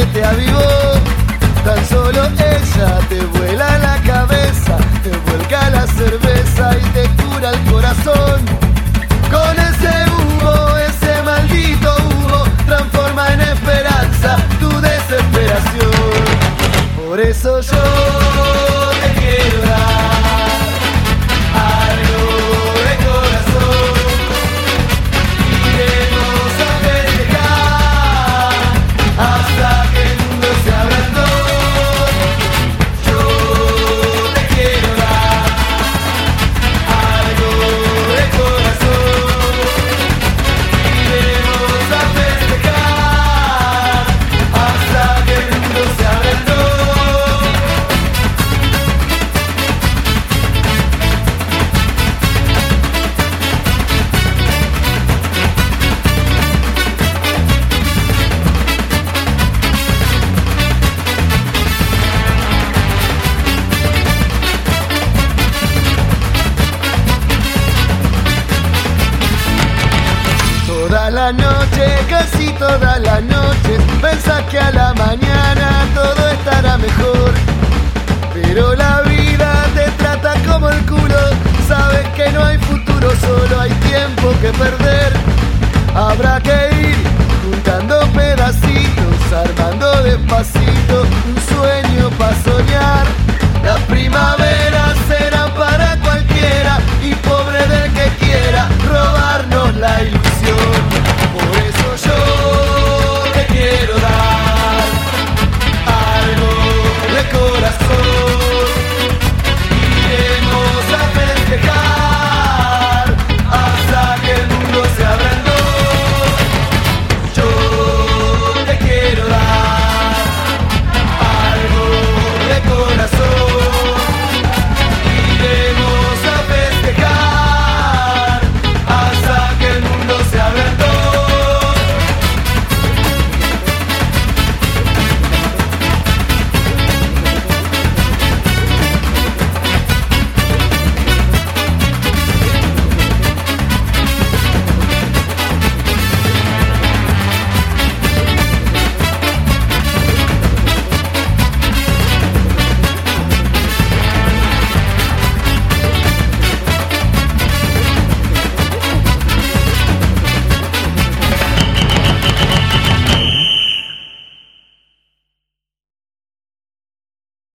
que te avivó. Tan solo ella te vuela la cabeza, te vuelca la cerveza y te cura el corazón. Con ese humo, ese maldito humo, transforma en esperanza tu desesperación. Por eso yo te quiero dar algo de corazón. Iremos a festejar hasta que el mundo se abra en dos. Yo te quiero dar algo de corazón. Iremos a festejar hasta que el mundo se abra en dos. Toda la noche, casi toda la noche, pensás que a la mañana todo estará mejor. Pero la vida te trata como el culo, sabes que no hay futuro, solo hay tiempo que perder. Habrá que ir juntando pedacitos, armando despacito